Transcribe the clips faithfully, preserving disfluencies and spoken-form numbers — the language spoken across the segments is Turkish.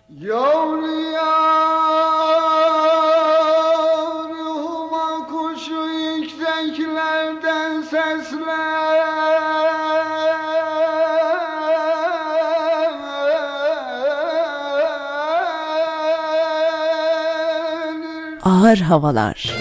Yavruya ruhuma kuşu yükseklerden seslenir. Ağır havalar.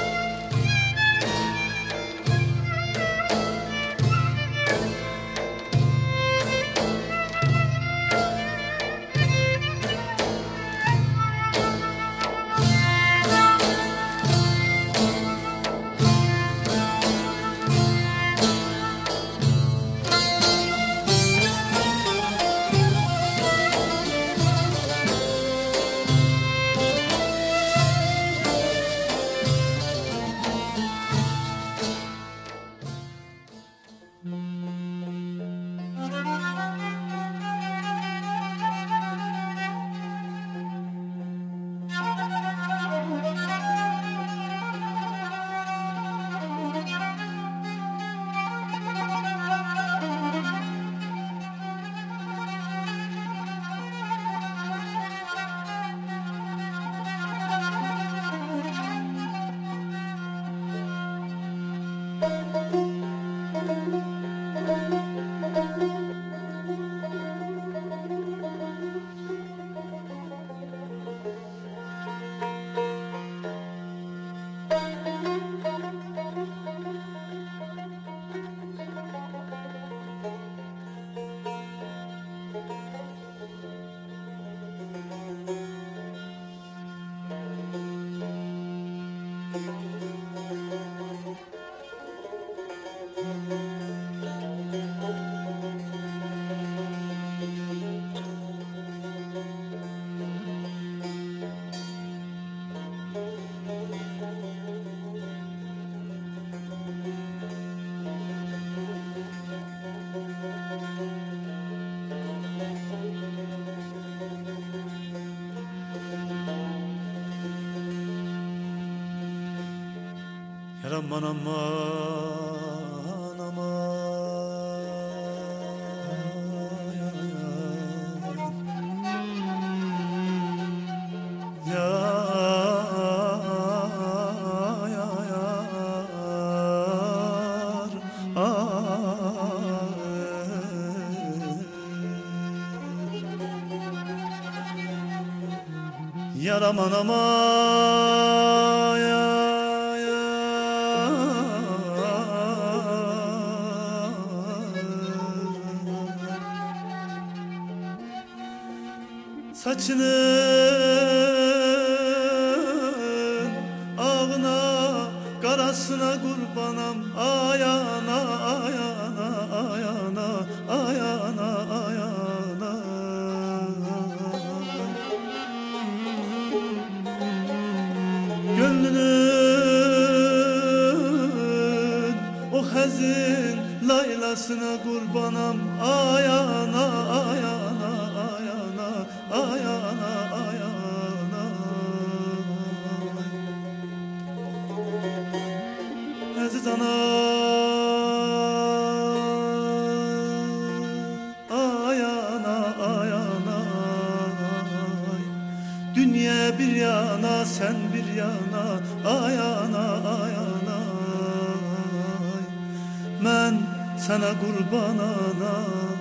Aman aman aman ya ya ya yar aman aman ya saçının ağına karasına kurbanam ayana ayana ayana ayana ayana gönlünün o hazin laylasına kurbanam ayana ayana ayana ayana ayana aziz ana ayana ayana dünya bir yana sen bir yana ayana ayana ben sana kurban ana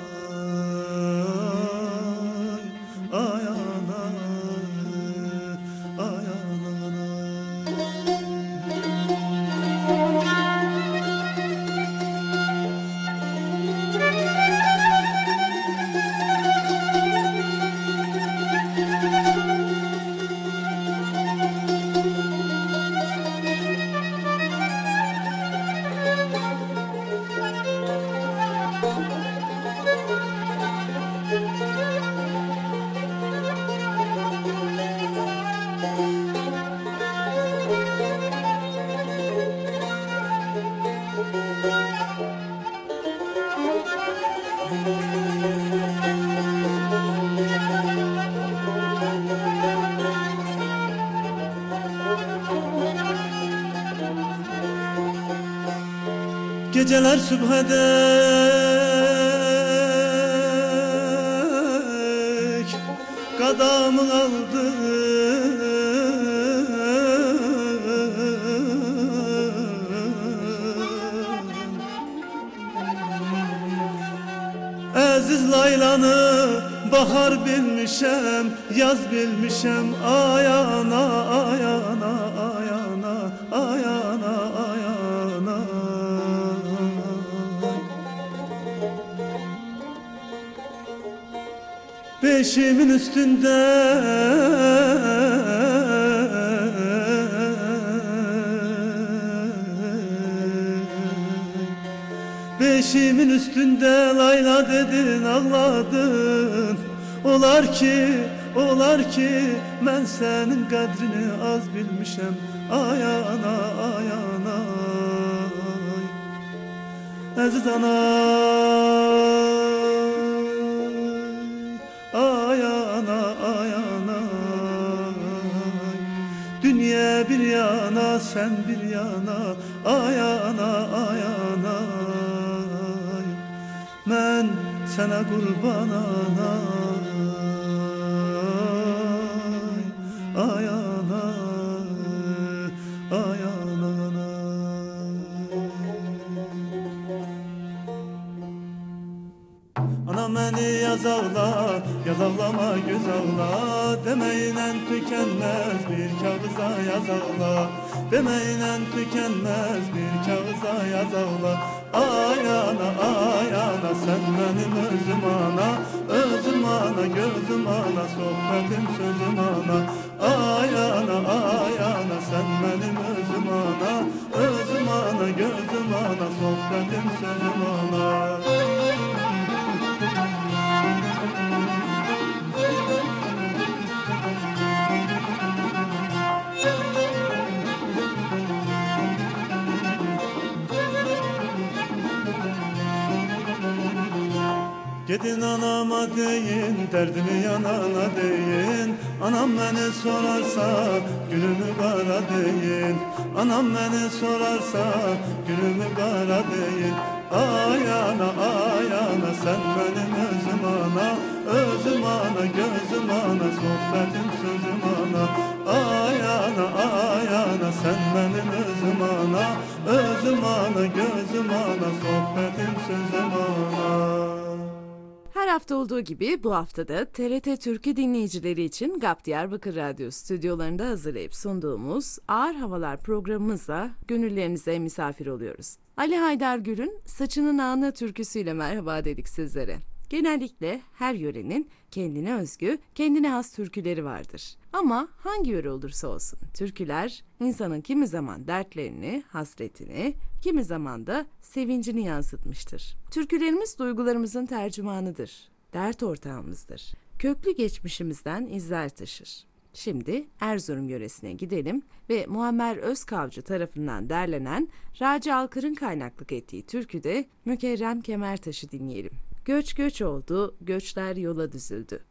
geceler sübhe dek sevda mı kaldı? Aziz Laylanı bahar bilmişem, yaz bilmişem. Ayana, ayana, ayana, ayana, ayana. Beşimin üstünde Beşimin üstünde Layla dedin, ağladın. Olar ki, olar ki ben senin kadrini az bilmişem. Ayana, ayana, aziz anam, ayana, ayana. Dünya bir yana, sen bir yana. Ayana, ayana. Ben sana kurban anay. Ayana, ayana. Anam beni yaz ağla, yaz ağlama göz ağla. Demeyle tükenmez bir kağıza yaz ağla. Demeyle tükenmez bir kağıza yaz ağla. Ayana, ayana, sen benim özüm ana. Özüm ana, gözüm ana, sohbetim sözüm ana. Ayana, ayana, sen benim özüm ana. Özüm ana, gözüm ana, sohbetim sözüm ana. Gidin anama deyin, derdimi yanana deyin. Anam beni sorarsa günümü kara deyin. Anam beni sorarsa günümü kara deyin. Ayana, ayana, sen benim özüm ana. Özüm ana, gözüm ana, sohbetim sözüm ana. Ayana, ayana, sen benim özüm ana. Özüm ana, gözüm ana, sohbetim sözüm ana. Her hafta olduğu gibi bu haftada T R T Türkü dinleyicileri için G A P Diyarbakır Radyo stüdyolarında hazırlayıp sunduğumuz Ağır Havalar programımızla gönüllerinize misafir oluyoruz. Ali Haydar Gür'ün Saçının Ağını türküsüyle merhaba dedik sizlere. Genellikle her yörenin kendine özgü, kendine has türküleri vardır. Ama hangi yöre olursa olsun türküler insanın kimi zaman dertlerini, hasretini, kimi zaman da sevincini yansıtmıştır. Türkülerimiz duygularımızın tercümanıdır, dert ortağımızdır. Köklü geçmişimizden izler taşır. Şimdi Erzurum yöresine gidelim ve Muammer Özkavcı tarafından derlenen Raci Alkır'ın kaynaklık ettiği türküde Mükerrem Kemertaş'ı dinleyelim. Göç göç oldu, göçler yola düzüldü.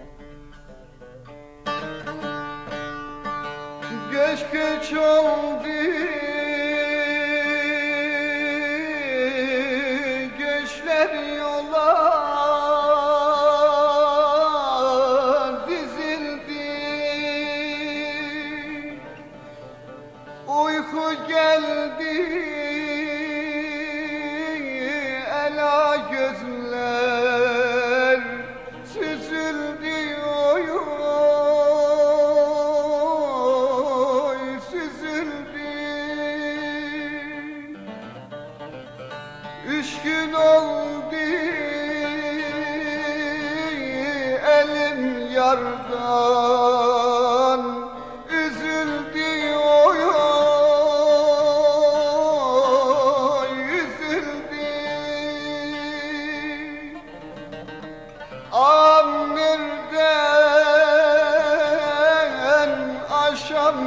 Geç geç oldu Uyku geldi, ela gözler süzüldü, oy oy süzüldü. Üç gün oldu, elim yardan üzüldü, oy oy üzüldü. Ağam nereden aşam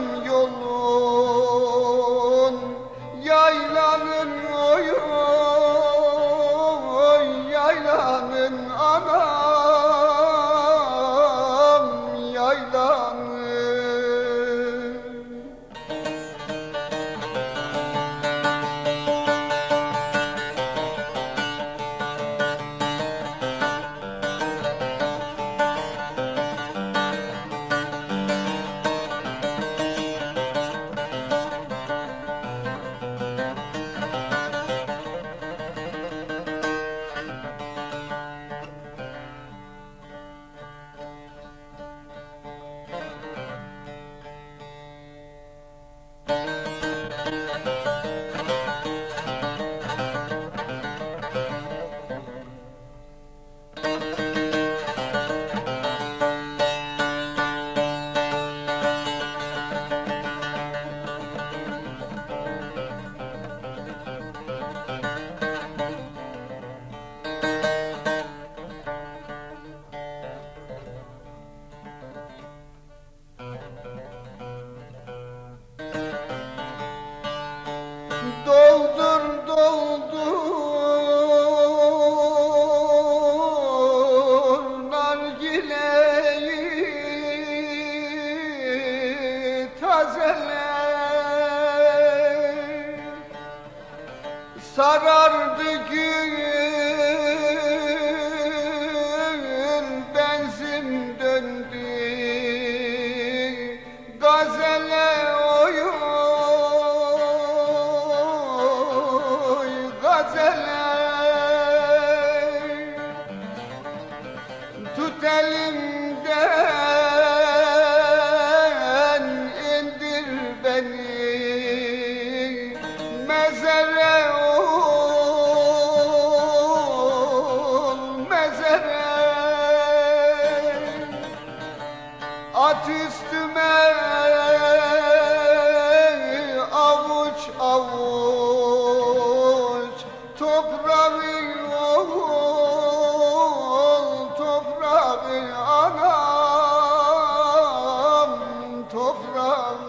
yolun, yaylanın oy oy yaylanın anam yaylanın. Doldur doldur nargileyi, tazele sarardı gül, benzin döndü gazele, oy oy gazele. Tut elimden indir beni mezere, ol mezere. At üstüme avuç avuç toprağı, ol toprağı anam toprağı.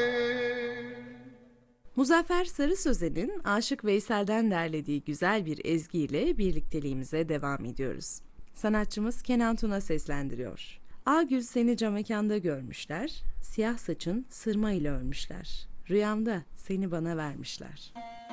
Muzaffer Sarı Sözen'in Aşık Veysel'den derlediği güzel bir ezgiyle birlikteliğimize devam ediyoruz. Sanatçımız Kenan Tuna seslendiriyor. Agül seni camekanda görmüşler, siyah saçın sırma ile örmüşler. Rüyamda seni bana vermişler.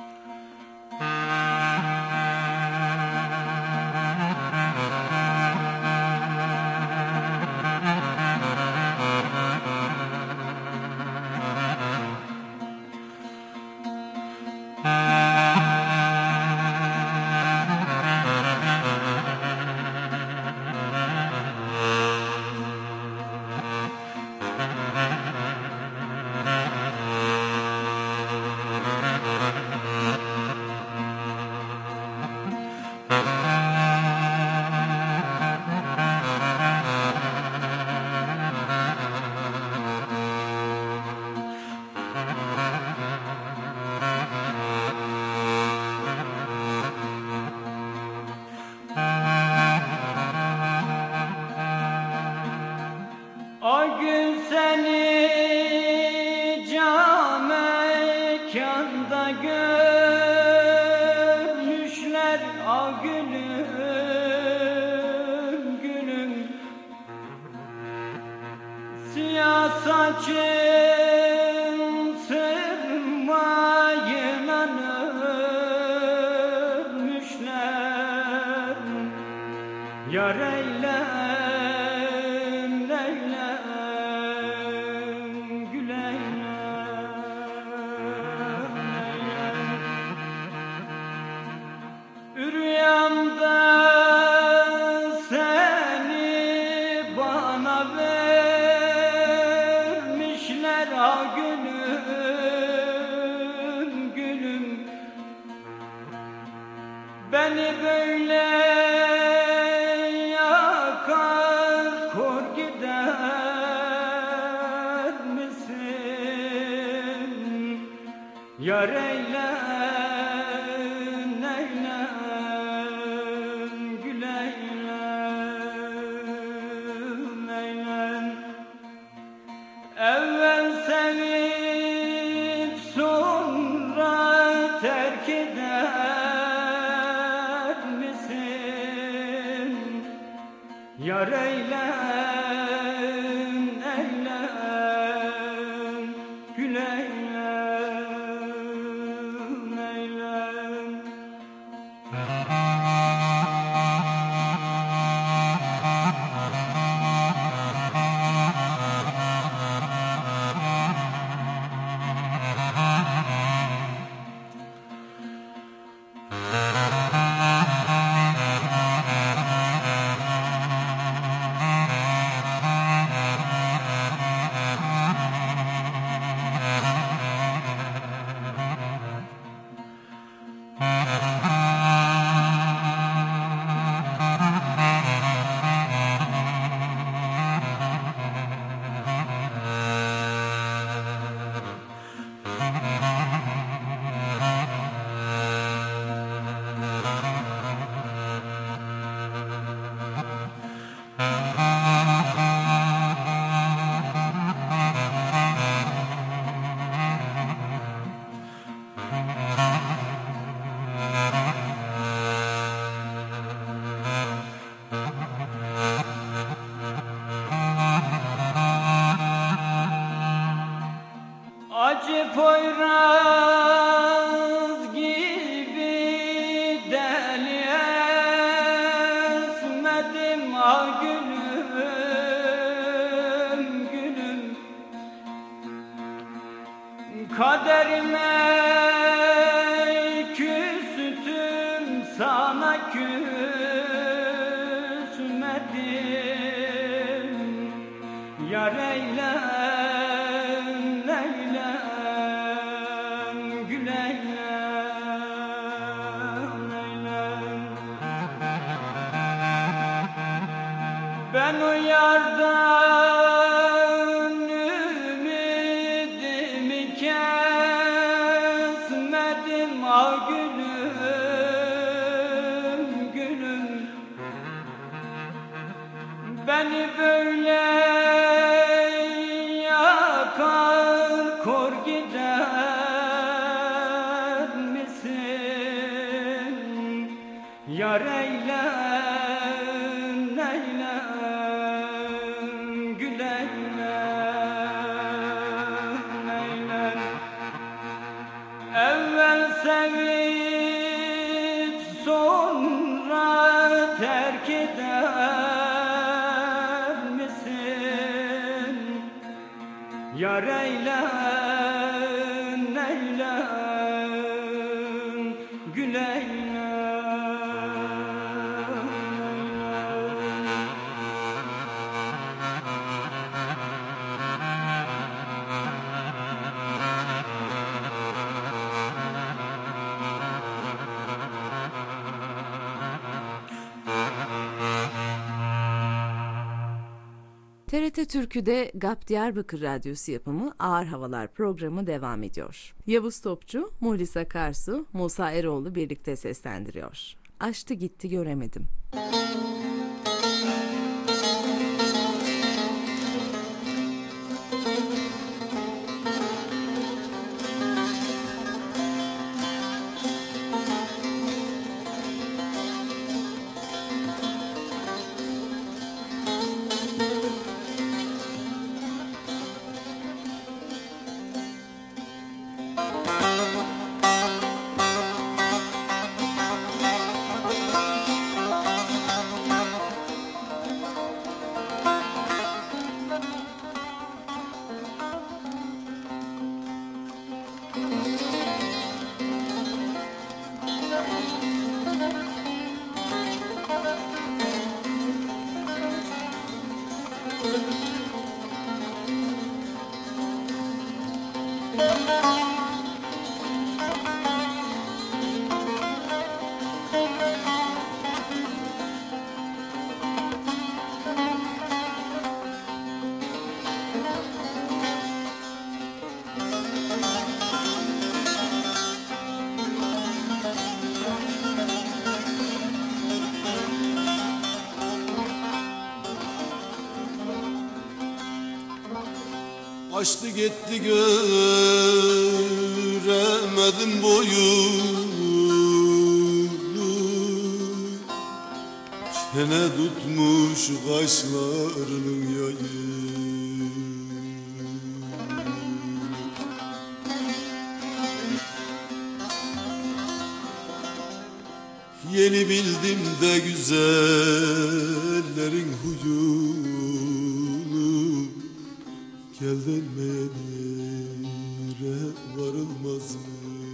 saçın sırmayla örmüşler. Yar eylem, leylem, güleylem. Beni böyle yakar kor gider misin? Yar eylen, eylen, gül eylen, eylen. Evvel sevip sonra terk eder misin? Yar eylen, eylen, gül eylen, eylen. Acı poyraz gibi deli esmedim ah gülüm, gülüm. Kaderime küstüm, sana küsmedim. Yar eylen, eylen, gül eylen, eylen. Ben o yardan ümidimi kesmedim ah gülüm, gülüm. Beni böyle yakar kor gider misin? Yar eylen, eylen, gül eylen, eylen. Evvel sevip sonra terk eder misin? Yar eylen, eylen, gül eylen, eylen. T R T Türkü'de G A P Diyarbakır Radyosu yapımı Ağır Havalar programı devam ediyor. Yavuz Topçu, Muhlis Akarsu, Musa Eroğlu birlikte seslendiriyor. Açtı gitti göremedim. Thank you. Kaçtı gitti göremedim boyunu, çene tutmuş kaşlarının yayı. Yeni bildim de güzellerin huyunu, gel denmeyen yere varılmazmış.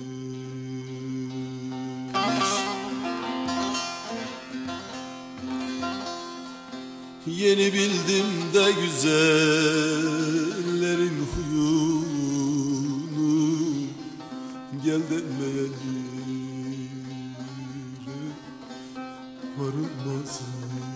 Yeni bildim de güzellerin huyunu, gel denmeyen yere varılmazmış.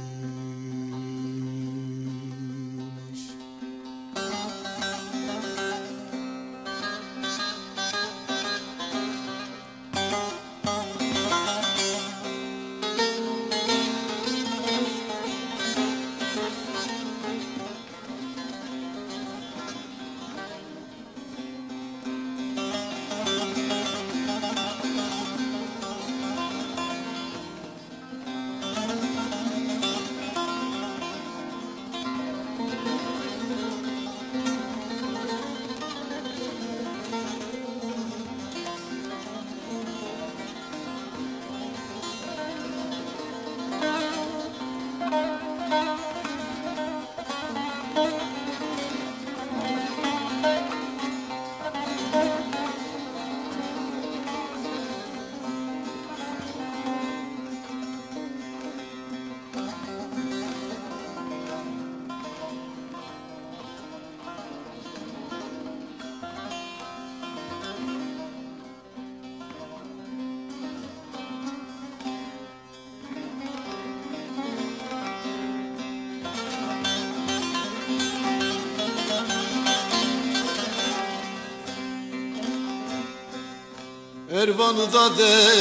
Ervanı'da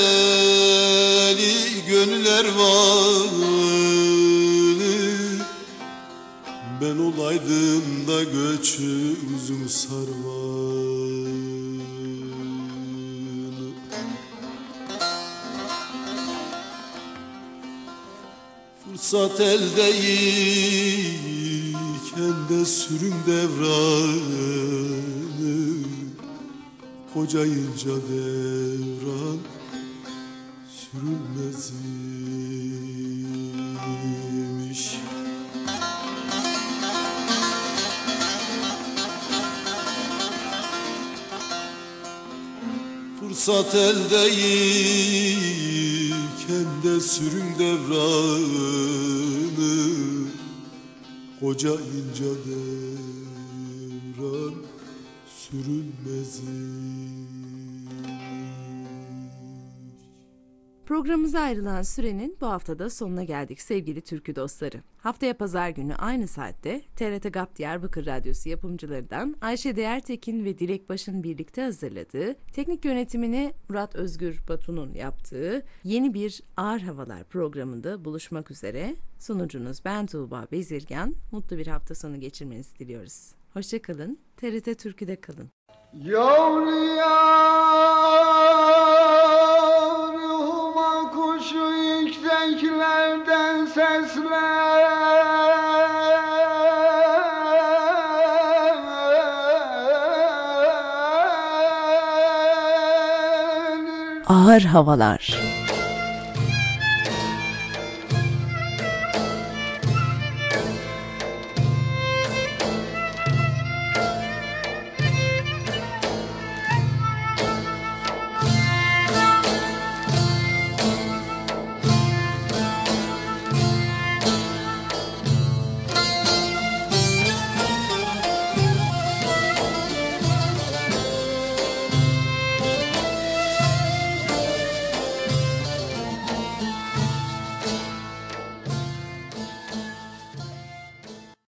deli gönül ervanı, ben olaydım da göçü uzun sarvanı. Fırsat eldeyken de sürüm devranı, kocayınca devran sürülmezmiş. Fırsat eldeyken de sürüm devranı, kocayınca devran sürülmezmiş. Programımıza ayrılan sürenin bu haftada sonuna geldik sevgili türkü dostları. Haftaya pazar günü aynı saatte T R T GAP Diyarbakır Radyosu yapımcılarından Ayşe Değertekin ve Dilek Baş'ın birlikte hazırladığı, teknik yönetimini Murat Özgür Batu'nun yaptığı yeni bir Ağır Havalar programında buluşmak üzere. Sunucunuz ben Tuğba Bezirgan. Mutlu bir hafta sonu geçirmenizi diliyoruz. Hoşça kalın. T R T Türkü'de kalın. Yavru yavruma kuşu yükseklerden seslenir. Ağır Havalar.